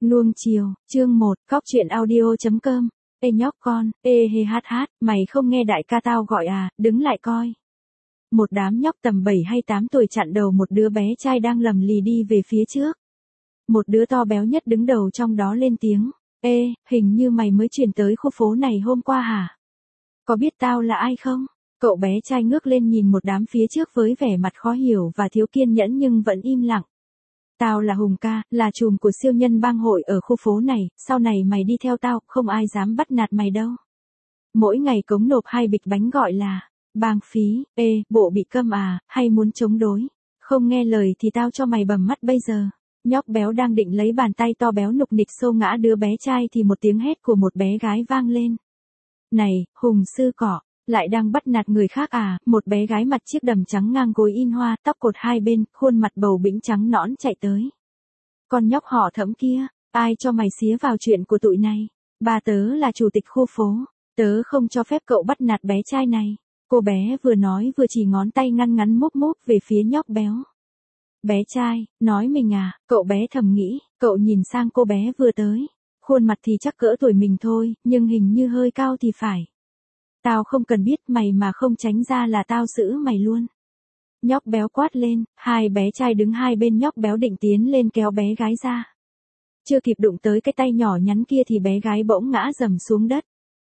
Nuông chiều, chương 1, cóc truyện audio.com. Ê nhóc con, ê hê hát hát, mày không nghe đại ca tao gọi à, đứng lại coi. Một đám nhóc tầm 7 hay 8 tuổi chặn đầu một đứa bé trai đang lầm lì đi về phía trước. Một đứa to béo nhất đứng đầu trong đó lên tiếng, ê, hình như mày mới chuyển tới khu phố này hôm qua hả? Có biết tao là ai không? Cậu bé trai ngước lên nhìn một đám phía trước với vẻ mặt khó hiểu và thiếu kiên nhẫn nhưng vẫn im lặng. Tao là Hùng ca, là trùm của siêu nhân bang hội ở khu phố này, sau này mày đi theo tao, không ai dám bắt nạt mày đâu. Mỗi ngày cống nộp 2 bịch bánh gọi là bang phí. Ê, bộ bị câm à, hay muốn chống đối? Không nghe lời thì tao cho mày bầm mắt bây giờ. Nhóc béo đang định lấy bàn tay to béo nục nịch xô ngã đứa bé trai thì một tiếng hét của một bé gái vang lên. Này, Hùng sư cỏ, lại đang bắt nạt người khác à? Một bé gái mặt chiếc đầm trắng ngang gối in hoa, tóc cột hai bên, khuôn mặt bầu bĩnh trắng nõn chạy tới. Con nhóc họ Thẩm kia, ai cho mày xía vào chuyện của tụi này? Ba tớ là chủ tịch khu phố, tớ không cho phép cậu bắt nạt bé trai này. Cô bé vừa nói vừa chỉ ngón tay ngăn ngắn múp múp về phía nhóc béo. Bé trai, nói mình à? Cậu bé thầm nghĩ, cậu nhìn sang cô bé vừa tới. Khuôn mặt thì chắc cỡ tuổi mình thôi, nhưng hình như hơi cao thì phải. Tao không cần biết, mày mà không tránh ra là tao xử mày luôn. Nhóc béo quát lên, hai bé trai đứng hai bên nhóc béo định tiến lên kéo bé gái ra. Chưa kịp đụng tới cái tay nhỏ nhắn kia thì bé gái bỗng ngã rầm xuống đất.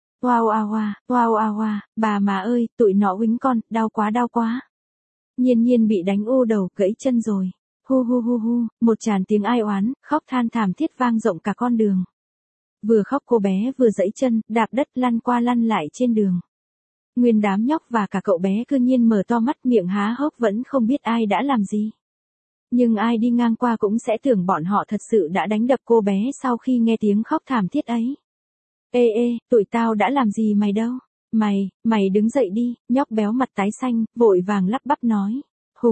Wow, bà mà ơi, tụi nó uýnh con, đau quá. Nhiên bị đánh u đầu, gãy chân rồi. Hu, một tràng tiếng ai oán, khóc than thảm thiết vang rộng cả con đường. Vừa khóc cô bé vừa giãy chân, đạp đất lăn qua lăn lại trên đường. Nguyên đám nhóc và cả cậu bé cứ nhiên mở to mắt miệng há hốc vẫn không biết ai đã làm gì. Nhưng ai đi ngang qua cũng sẽ tưởng bọn họ thật sự đã đánh đập cô bé sau khi nghe tiếng khóc thảm thiết ấy. Ê, tụi tao đã làm gì mày đâu? Mày đứng dậy đi, nhóc béo mặt tái xanh, vội vàng lắp bắp nói.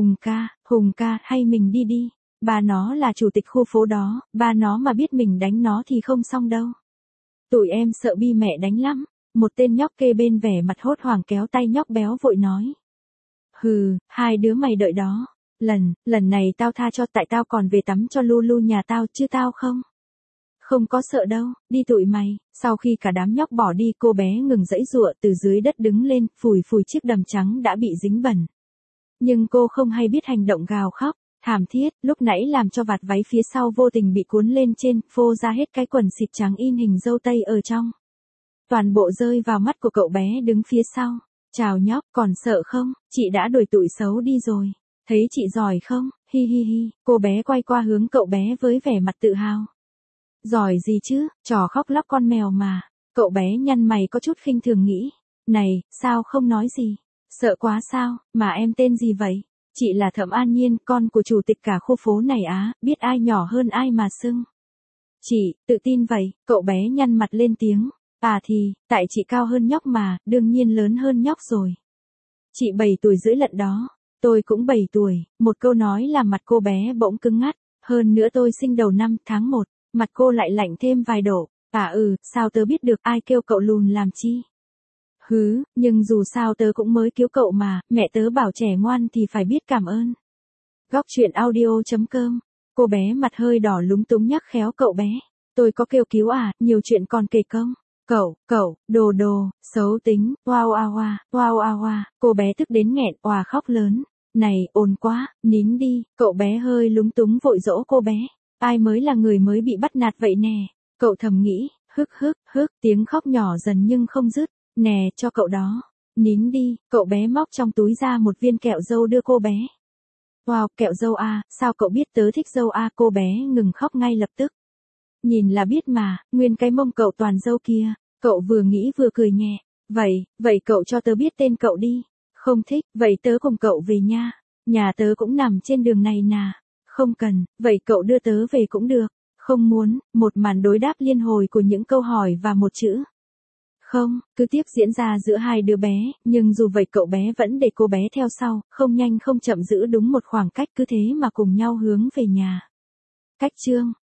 Hùng ca, hay mình đi. Ba nó là chủ tịch khu phố đó, ba nó mà biết mình đánh nó thì không xong đâu. Tụi em sợ bi mẹ đánh lắm. Một tên nhóc kê bên vẻ mặt hốt hoảng kéo tay nhóc béo vội nói. Hừ, hai đứa mày đợi đó. Lần này tao tha cho, tại tao còn về tắm cho Lulu nhà tao chứ tao không. Không có sợ đâu, đi tụi mày. Sau khi cả đám nhóc bỏ đi, cô bé ngừng giãy giụa từ dưới đất đứng lên, phủi chiếc đầm trắng đã bị dính bẩn. Nhưng cô không hay biết hành động gào khóc thảm thiết, lúc nãy làm cho vạt váy phía sau vô tình bị cuốn lên trên, phô ra hết cái quần xịt trắng in hình dâu tây ở trong. Toàn bộ rơi vào mắt của cậu bé đứng phía sau. Chào nhóc, còn sợ không? Chị đã đuổi tụi xấu đi rồi. Thấy chị giỏi không? Hi. Cô bé quay qua hướng cậu bé với vẻ mặt tự hào. Giỏi gì chứ, trò khóc lóc con mèo mà. Cậu bé nhăn mày có chút khinh thường nghĩ. Này, sao không nói gì? Sợ quá sao, mà em tên gì vậy? Chị là Thẩm An Nhiên, con của chủ tịch cả khu phố này á, biết ai nhỏ hơn ai mà xưng. Chị, tự tin vậy, cậu bé nhăn mặt lên tiếng. À thì, tại chị cao hơn nhóc mà, đương nhiên lớn hơn nhóc rồi. Chị 7 tuổi rưỡi lận đó. Tôi cũng 7 tuổi, một câu nói làm mặt cô bé bỗng cứng ngắt. Hơn nữa tôi sinh đầu năm tháng 1, mặt cô lại lạnh thêm vài độ. Sao tớ biết được, ai kêu cậu lùn làm chi? Hứ, nhưng dù sao tớ cũng mới cứu cậu mà, mẹ tớ bảo trẻ ngoan thì phải biết cảm ơn. Góc truyện audio.com. Cô bé mặt hơi đỏ lúng túng nhắc khéo cậu bé. Tôi có kêu cứu à, nhiều chuyện còn kể công. Cậu, đồ, xấu tính, wow. Cô bé tức đến nghẹn òa khóc lớn. Này, ồn quá, nín đi. Cậu bé hơi lúng túng vội dỗ cô bé. Ai mới là người mới bị bắt nạt vậy nè? Cậu thầm nghĩ, hức, tiếng khóc nhỏ dần nhưng không dứt. Nè, cho cậu đó. Nín đi, cậu bé móc trong túi ra một viên kẹo dâu đưa cô bé. Wow, kẹo dâu à, sao cậu biết tớ thích dâu à? Cô bé ngừng khóc ngay lập tức. Nhìn là biết mà, nguyên cái mông cậu toàn dâu kia. Cậu vừa nghĩ vừa cười nhẹ. Vậy cậu cho tớ biết tên cậu đi. Không thích, vậy tớ cùng cậu về nha. Nhà tớ cũng nằm trên đường này nà. Không cần, vậy cậu đưa tớ về cũng được. Không muốn, một màn đối đáp liên hồi của những câu hỏi và một chữ. Không, cứ tiếp diễn ra giữa hai đứa bé, nhưng dù vậy cậu bé vẫn để cô bé theo sau, không nhanh không chậm giữ đúng một khoảng cách, cứ thế mà cùng nhau hướng về nhà. Cách chương